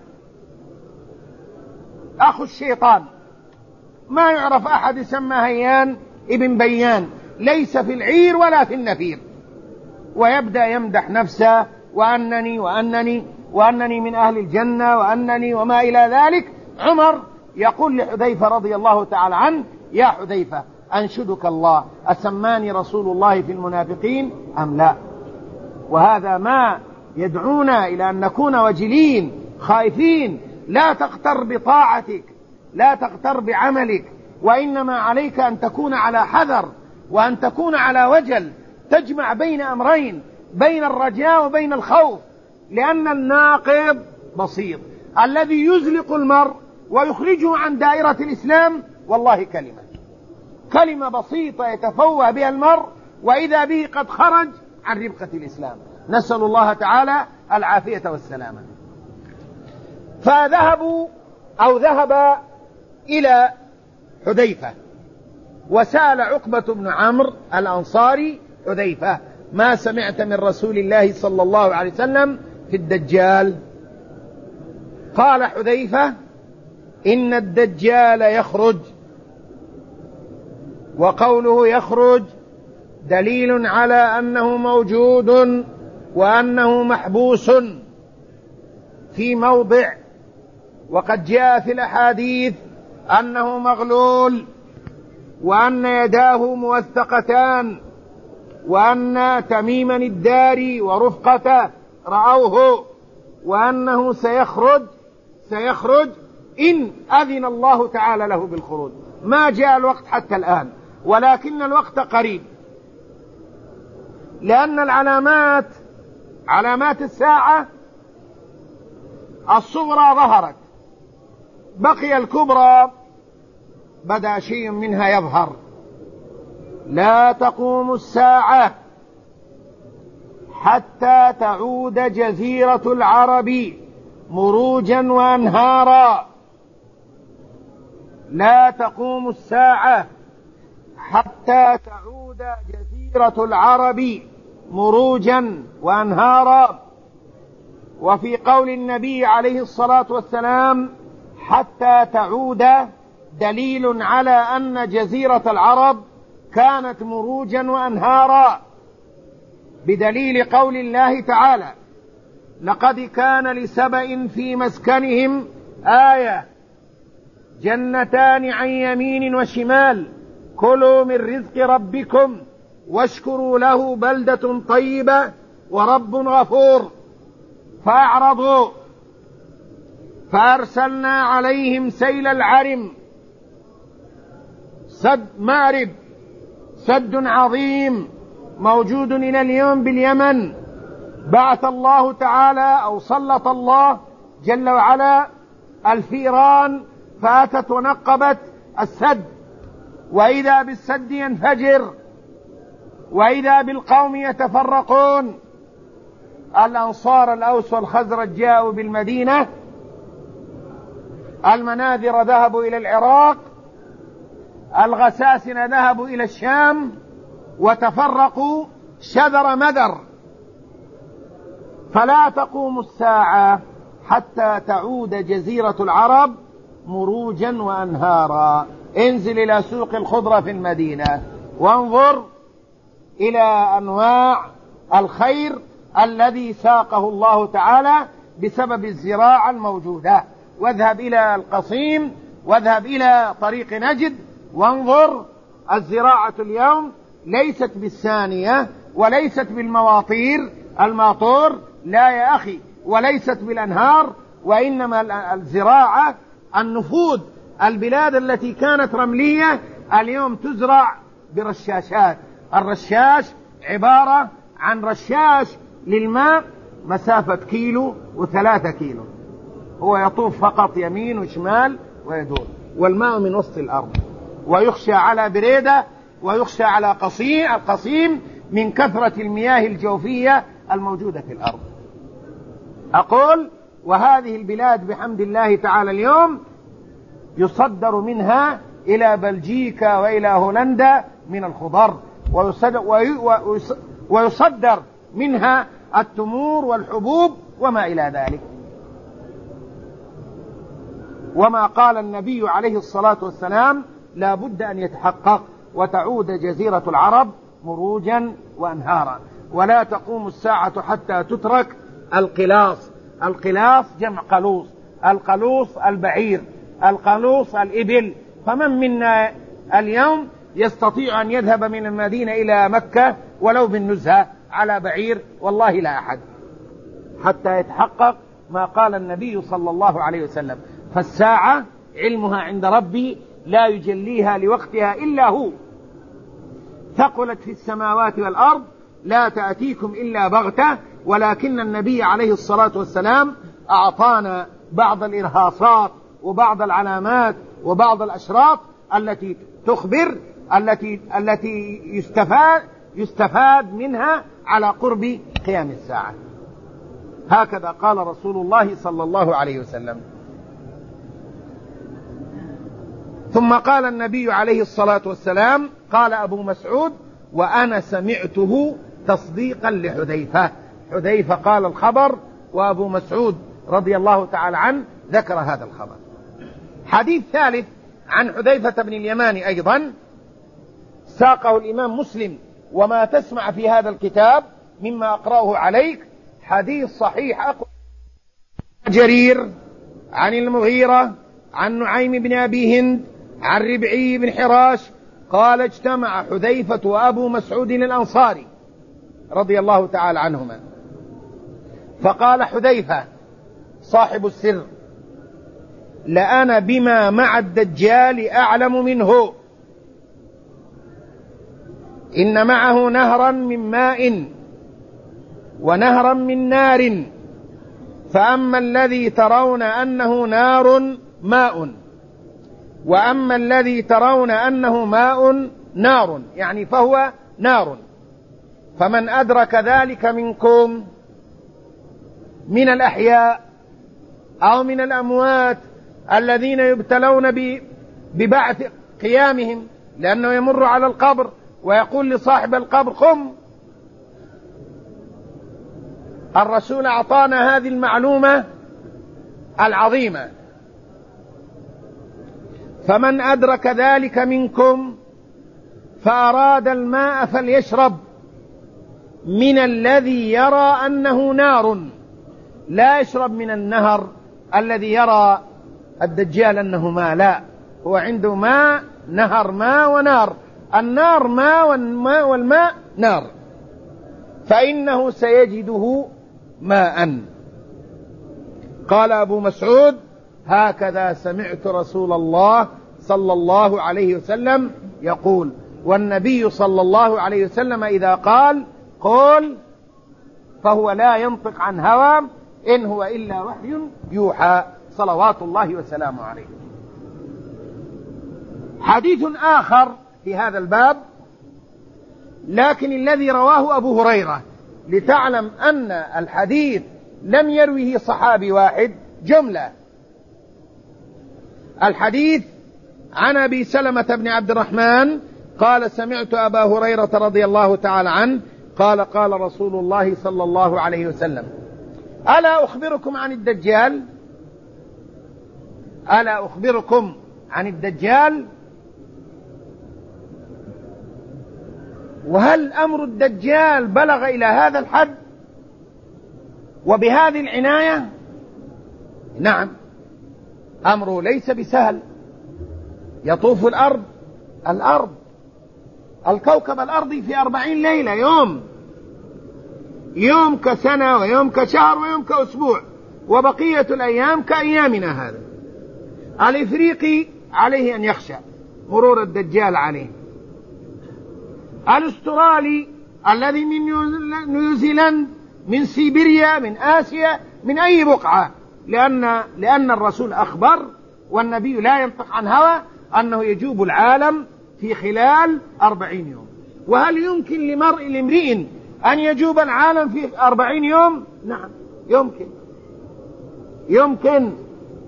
أخو الشيطان. ما يعرف أحد يسمى هيان ابن بيان، ليس في العير ولا في النفير. ويبدأ يمدح نفسه: وأنني وأنني وأنني من أهل الجنة وأنني وما إلى ذلك. عمر يقول لحذيفة رضي الله تعالى عنه: يا حذيفة أنشدك الله، أسماني رسول الله في المنافقين أم لا؟ وهذا ما يدعونا إلى أن نكون وجلين خائفين. لا تغتر بطاعتك، لا تغتر بعملك، وإنما عليك أن تكون على حذر وأن تكون على وجل، تجمع بين أمرين، بين الرجاء وبين الخوف. لأن الناقض بسيط، الذي يزلق المرء ويخرجه عن دائرة الإسلام والله كلمة كلمة بسيطة يتفوه بها المرء، وإذا به قد خرج عن ربقة الإسلام. نسأل الله تعالى العافية والسلامة. فذهبوا أو ذهب إلى حذيفة وسأل عقبة بن عمرو الأنصاري حذيفة: ما سمعت من رسول الله صلى الله عليه وسلم في الدجال؟ قال حذيفة: إن الدجال يخرج. وقوله يخرج دليل على أنه موجود وأنه محبوس في موضع، وقد جاء في الأحاديث أنه مغلول، وأن يداه موثقتان، وأن تميما الداري ورفقته رأوه، وأنه سيخرج سيخرج إن أذن الله تعالى له بالخروج. ما جاء الوقت حتى الآن، ولكن الوقت قريب، لأن العلامات علامات الساعة الصغرى ظهرت، بقي الكبرى بدأ شيء منها يظهر. لا تقوم الساعة حتى تعود جزيرة العرب مروجا وأنهارا. لا تقوم الساعة حتى تعود جزيرة العرب مروجا وأنهارا. وفي قول النبي عليه الصلاة والسلام حتى تعود دليل على أن جزيرة العرب كانت مروجا وأنهارا، بدليل قول الله تعالى لقد كان لسبإ في مسكنهم آية جنتان عن يمين وشمال كلوا من رزق ربكم واشكروا له بلدة طيبة ورب غفور. فأعرضوا فأرسلنا عليهم سيل العرم، سد مأرب، سد عظيم موجود إلى اليوم باليمن. بعث الله تعالى أو سلط الله جل وعلا الفيران فأتت ونقبت السد، وإذا بالسد ينفجر، وإذا بالقوم يتفرقون. الأنصار الأوس والخزرج جاءوا بالمدينة، المناذر ذهبوا إلى العراق، الغساسنة ذهبوا إلى الشام، وتفرقوا شذر مذر. فلا تقوم الساعة حتى تعود جزيرة العرب مروجا وأنهارا. انزل إلى سوق الخضرة في المدينة وانظر إلى أنواع الخير الذي ساقه الله تعالى بسبب الزراعة الموجودة، واذهب إلى القصيم، واذهب إلى طريق نجد وانظر. الزراعة اليوم ليست بالثانية وليست بالمواطير الماطور، لا يا أخي، وليست بالأنهار، وإنما الزراعة النفوذ. البلاد التي كانت رملية اليوم تزرع برشاشات. الرشاش عبارة عن رشاش للماء مسافة كيلو وثلاثة كيلو، هو يطوف فقط يمين وشمال ويدور، والماء من وسط الأرض. ويخشى على بريدة ويخشى على قصيم القصيم من كثرة المياه الجوفية الموجودة في الأرض. أقول وهذه البلاد بحمد الله تعالى اليوم يصدر منها إلى بلجيكا وإلى هولندا من الخضر، ويصدر منها التمور والحبوب وما إلى ذلك. وما قال النبي عليه الصلاة والسلام لا بد أن يتحقق، وتعود جزيرة العرب مروجا وأنهارا. ولا تقوم الساعة حتى تترك القلاص. القلاص جمع قلوص، القلوص البعير، القلوص الإبل. فمن منا اليوم يستطيع أن يذهب من المدينة إلى مكة ولو بالنزهة على بعير؟ والله لا أحد، حتى يتحقق ما قال النبي صلى الله عليه وسلم. فالساعة علمها عند ربي لا يجليها لوقتها إلا هو، ثقلت في السماوات والأرض لا تأتيكم إلا بغتة. ولكن النبي عليه الصلاة والسلام أعطانا بعض الإرهاصات وبعض العلامات وبعض الأشراط التي تخبر، التي التي يستفاد يستفاد منها على قرب قيام الساعة. هكذا قال رسول الله صلى الله عليه وسلم. ثم قال النبي عليه الصلاة والسلام، قال أبو مسعود: وأنا سمعته تصديقا لحذيفة. حذيفة قال الخبر، وأبو مسعود رضي الله تعالى عنه ذكر هذا الخبر. حديث ثالث عن حذيفة بن اليمان أيضا ساقه الإمام مسلم، وما تسمع في هذا الكتاب مما أقرأه عليك حديث صحيح. أقول جرير عن المغيرة عن نعيم بن أبي هند عن ربعي بن حراش قال: اجتمع حذيفة وأبو مسعود الأنصاري رضي الله تعالى عنهما، فقال حذيفة صاحب السر: لأنا بما مع الدجال أعلم منه، إن معه نهرا من ماء ونهرا من نار، فأما الذي ترون أنه نار ماء، وأما الذي ترون أنه ماء نار، يعني فهو نار. فمن أدرك ذلك منكم من الأحياء أو من الأموات الذين يبتلون ببعث قيامهم، لأنه يمر على القبر ويقول لصاحب القبر قم. الرسول أعطانا هذه المعلومة العظيمة. فمن أدرك ذلك منكم فأراد الماء فليشرب من الذي يرى أنه نار، لا يشرب من النهر الذي يرى الدجال أنه ماء، لا، هو عنده ماء، نهر ماء ونار، النار ماء والماء, والماء نار، فإنه سيجده ماء. قال أبو مسعود: هكذا سمعت رسول الله صلى الله عليه وسلم يقول. والنبي صلى الله عليه وسلم إذا قال قل فهو لا ينطق عن هوى إن هو إلا وحي يوحى، صلوات الله وسلامه عليه. حديث آخر في هذا الباب، لكن الذي رواه أبو هريرة، لتعلم أن الحديث لم يروه صحابي واحد، جملة. الحديث عن أبي سلمة بن عبد الرحمن قال: سمعت أبا هريرة رضي الله تعالى عنه قال: قال رسول الله صلى الله عليه وسلم: ألا أخبركم عن الدجال؟ ألا أخبركم عن الدجال؟ وهل أمر الدجال بلغ إلى هذا الحد وبهذه العناية؟ نعم، أمره ليس بسهل. يطوف الأرض الأرض الكوكب الأرضي في أربعين ليلة، يوم يوم كسنة، ويوم كشهر، ويوم كأسبوع، وبقية الأيام كأيامنا هذا. الإفريقي عليه أن يخشى مرور الدجال عليه. الأسترالي الذي من نيوزيلاند، من سيبيريا، من آسيا، من أي بقعة، لأن, لأن الرسول أخبر والنبي لا ينطق عن هوى أنه يجوب العالم في خلال أربعين يوم. وهل يمكن لمرء لامرئ أن يجوب العالم في أربعين يوم؟ نعم يمكن. يمكن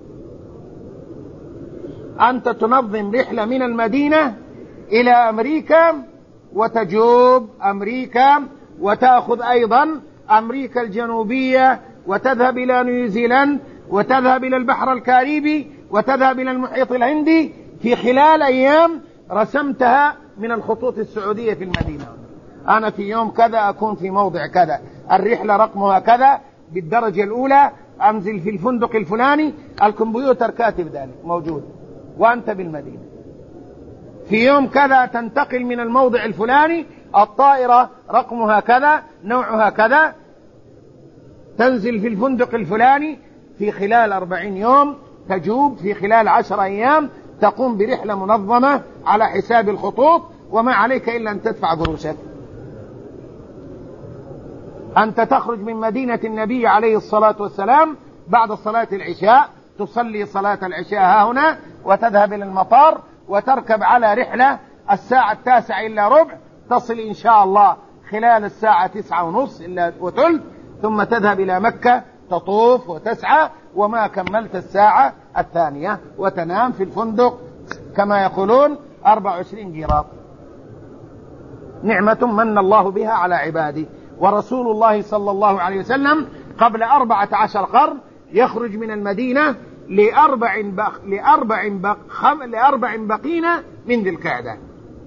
أنت تنظم رحلة من المدينة إلى أمريكا وتجوب أمريكا، وتأخذ أيضا أمريكا الجنوبية، وتذهب إلى نيوزيلاند، وتذهب إلى البحر الكاريبي، وتذهب إلى المحيط الهندي في خلال أيام رسمتها من الخطوط السعودية في المدينة. أنا في يوم كذا أكون في موضع كذا، الرحلة رقمها كذا، بالدرجة الأولى، أنزل في الفندق الفلاني، الكمبيوتر كاتب ذلك موجود، وأنت بالمدينة. في يوم كذا تنتقل من الموضع الفلاني، الطائرة رقمها كذا، نوعها كذا، تنزل في الفندق الفلاني. في خلال أربعين يوم تجوب، في خلال عشر أيام تقوم برحلة منظمة على حساب الخطوط، وما عليك إلا أن تدفع قروشك. أنت تخرج من مدينة النبي عليه الصلاة والسلام بعد صلاة العشاء، تصلي صلاة العشاء ها هنا، وتذهب إلى المطار، وتركب على رحلة الساعة التاسعة إلا ربع، تصل إن شاء الله خلال الساعة تسعة ونص إلا وثلث، ثم تذهب إلى مكة، تطوف وتسعى، وما كملت الساعة الثانية، وتنام في الفندق كما يقولون أربع وعشرين قيراط. نعمة من الله بها على عباده. ورسول الله صلى الله عليه وسلم قبل أربعة عشر قرن يخرج من المدينة لأربع, بق... لأربع, بق... خم... لأربع بقين من ذي القعدة،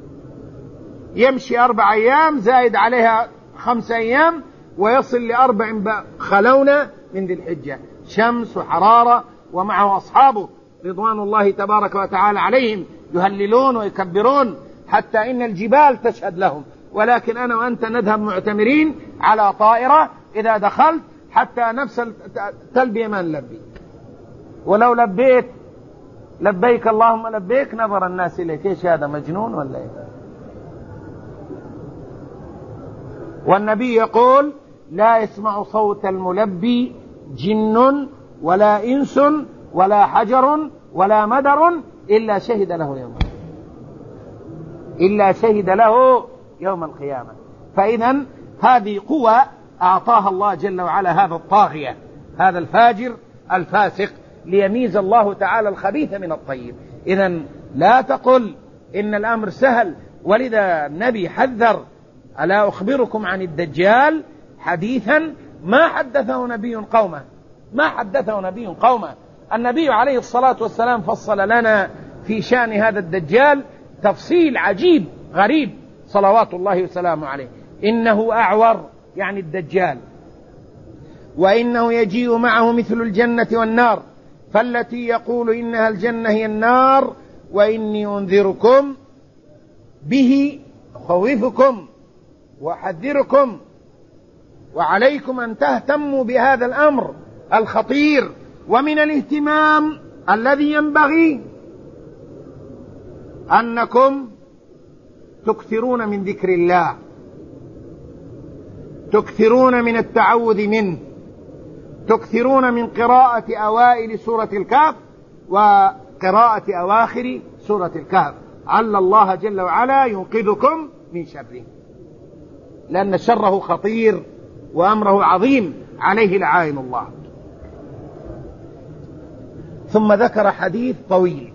يمشي أربع أيام زائد عليها خمس أيام، ويصل لأربع بق... خلونة من ذي الحجة، شمس وحرارة، ومعه أصحابه رضوان الله تبارك وتعالى عليهم يهللون ويكبرون حتى إن الجبال تشهد لهم. ولكن أنا وأنت نذهب معتمرين على طائرة، إذا دخلت حتى نفس التلبية ما نلبي، ولو لبيت لبيك اللهم لبيك نظر الناس إليك، إيش هذا مجنون ولا إيه؟ والنبي يقول: لا يسمع صوت الملبي جن ولا إنس ولا حجر ولا مدر إلا شهد له يوم إلا شهد له يوم القيامة. فإذا هذه قوة أعطاها الله جل وعلا هذا الطاغية، هذا الفاجر الفاسق، ليميز الله تعالى الخبيث من الطيب. إذا لا تقل إن الأمر سهل، ولذا النبي حذر: ألا أخبركم عن الدجال حديثا ما حدثه نبي قومه ما حدثه نبي قومه النبي عليه الصلاة والسلام فصل لنا في شأن هذا الدجال تفصيل عجيب غريب صلوات الله وسلامه عليه. إنه أعور، يعني الدجال، وإنه يجيء معه مثل الجنة والنار، فالتي يقول إنها الجنة هي النار، وإني أنذركم به، أخوفكم وأحذركم، وعليكم أن تهتموا بهذا الأمر الخطير. ومن الاهتمام الذي ينبغي أنكم تكثرون من ذكر الله، تكثرون من التعوذ منه، تكثرون من قراءة أوائل سورة الكهف وقراءة أواخر سورة الكهف، عل الله جل وعلا ينقذكم من شره، لأن شره خطير وأمره عظيم عليه لعائن الله. ثم ذكر حديث طويل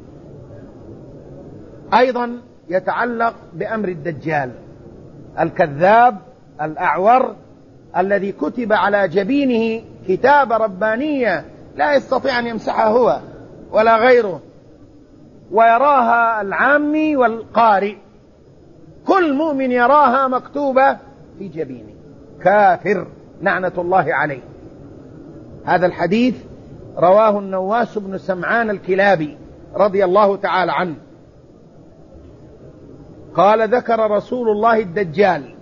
أيضا يتعلق بأمر الدجال الكذاب الأعور، الذي كتب على جبينه كتاب ربانية لا يستطيع أن يمسحها هو ولا غيره، ويراها العامي والقارئ، كل مؤمن يراها مكتوبة في جبينه، كافر لعنة الله عليه. هذا الحديث رواه النواس بن سمعان الكلابي رضي الله تعالى عنه قال: ذكر رسول الله الدجال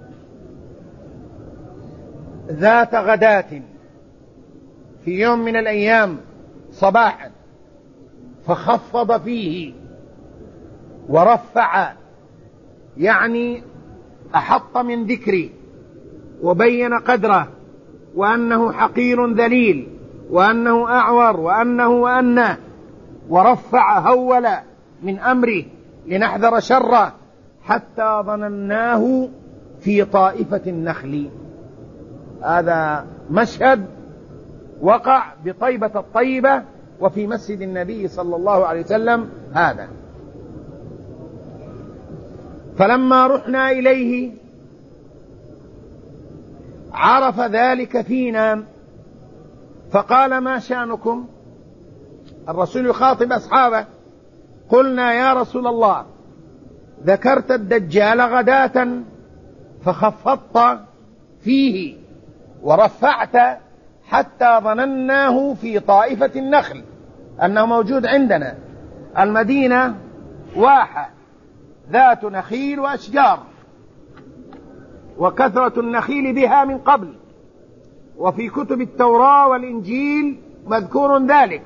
ذات غداة في يوم من الأيام صباحا، فخفض فيه ورفع، يعني أحط من ذكري وبين قدره، وأنه حقير ذليل، وأنه أعور، وأنه وأنه، ورفع هول من أمره لنحذر شره، حتى ظنناه في طائفة النخل. هذا مشهد وقع بطيبة الطيبة وفي مسجد النبي صلى الله عليه وسلم هذا. فلما رحنا إليه عرف ذلك فينا، فقال: ما شأنكم؟ الرسول يخاطب أصحابه. قلنا: يا رسول الله، ذكرت الدجال غداة فخفضت فيه ورفعت حتى ظنناه في طائفة النخل، أنه موجود عندنا. المدينة واحة ذات نخيل وأشجار، وكثرة النخيل بها من قبل، وفي كتب التوراة والإنجيل مذكور ذلك.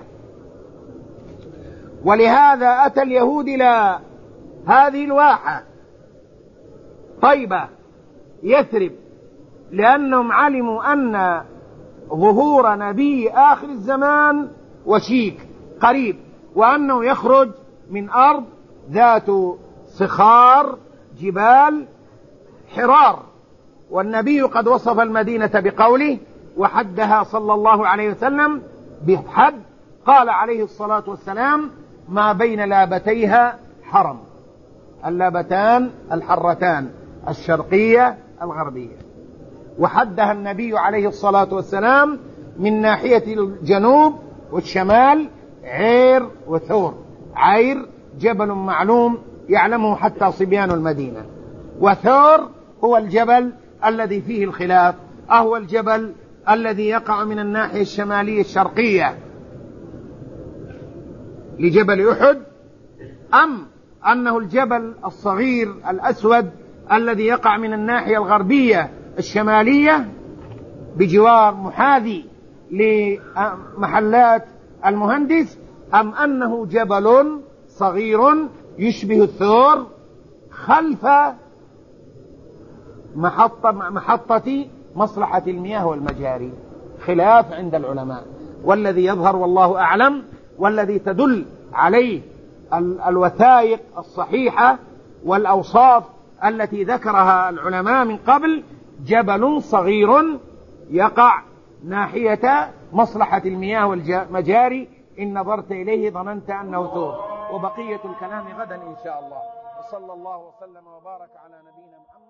ولهذا أتى اليهود إلى هذه الواحة طيبة يثرب، لأنهم علموا أن ظهور نبي آخر الزمان وشيك قريب، وأنه يخرج من أرض ذات صخار جبال حرار. والنبي قد وصف المدينة بقوله: وحدها صلى الله عليه وسلم بحد، قال عليه الصلاة والسلام: ما بين لابتيها حرم. اللابتان الحرتان الشرقية الغربية. وحدها النبي عليه الصلاة والسلام من ناحية الجنوب والشمال عير وثور. عير جبل معلوم يعلمه حتى صبيان المدينة، وثور هو الجبل الذي فيه الخلاف، أهو الجبل الذي يقع من الناحية الشمالية الشرقية لجبل أحد، أم أنه الجبل الصغير الأسود الذي يقع من الناحية الغربية الشمالية بجوار محاذي لمحلات المهندس، أم أنه جبل صغير يشبه الثور خلف محطة, محطة مصلحة المياه والمجاري، خلاف عند العلماء. والذي يظهر والله أعلم والذي تدل عليه الوثائق الصحيحة والأوصاف التي ذكرها العلماء من قبل، جبل صغير يقع ناحية مصلحة المياه والمجاري، إن نظرت إليه ظننت أنه ثور. وبقية الكلام غدا إن شاء الله. وصلى الله وسلم وبارك على نبينا محمد.